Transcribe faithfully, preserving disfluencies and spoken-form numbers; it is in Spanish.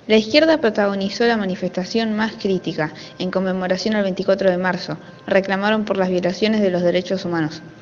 La izquierda protagonizó la manifestación más crítica, en conmemoración al veinticuatro de marzo. Reclamaron por las violaciones de los derechos humanos.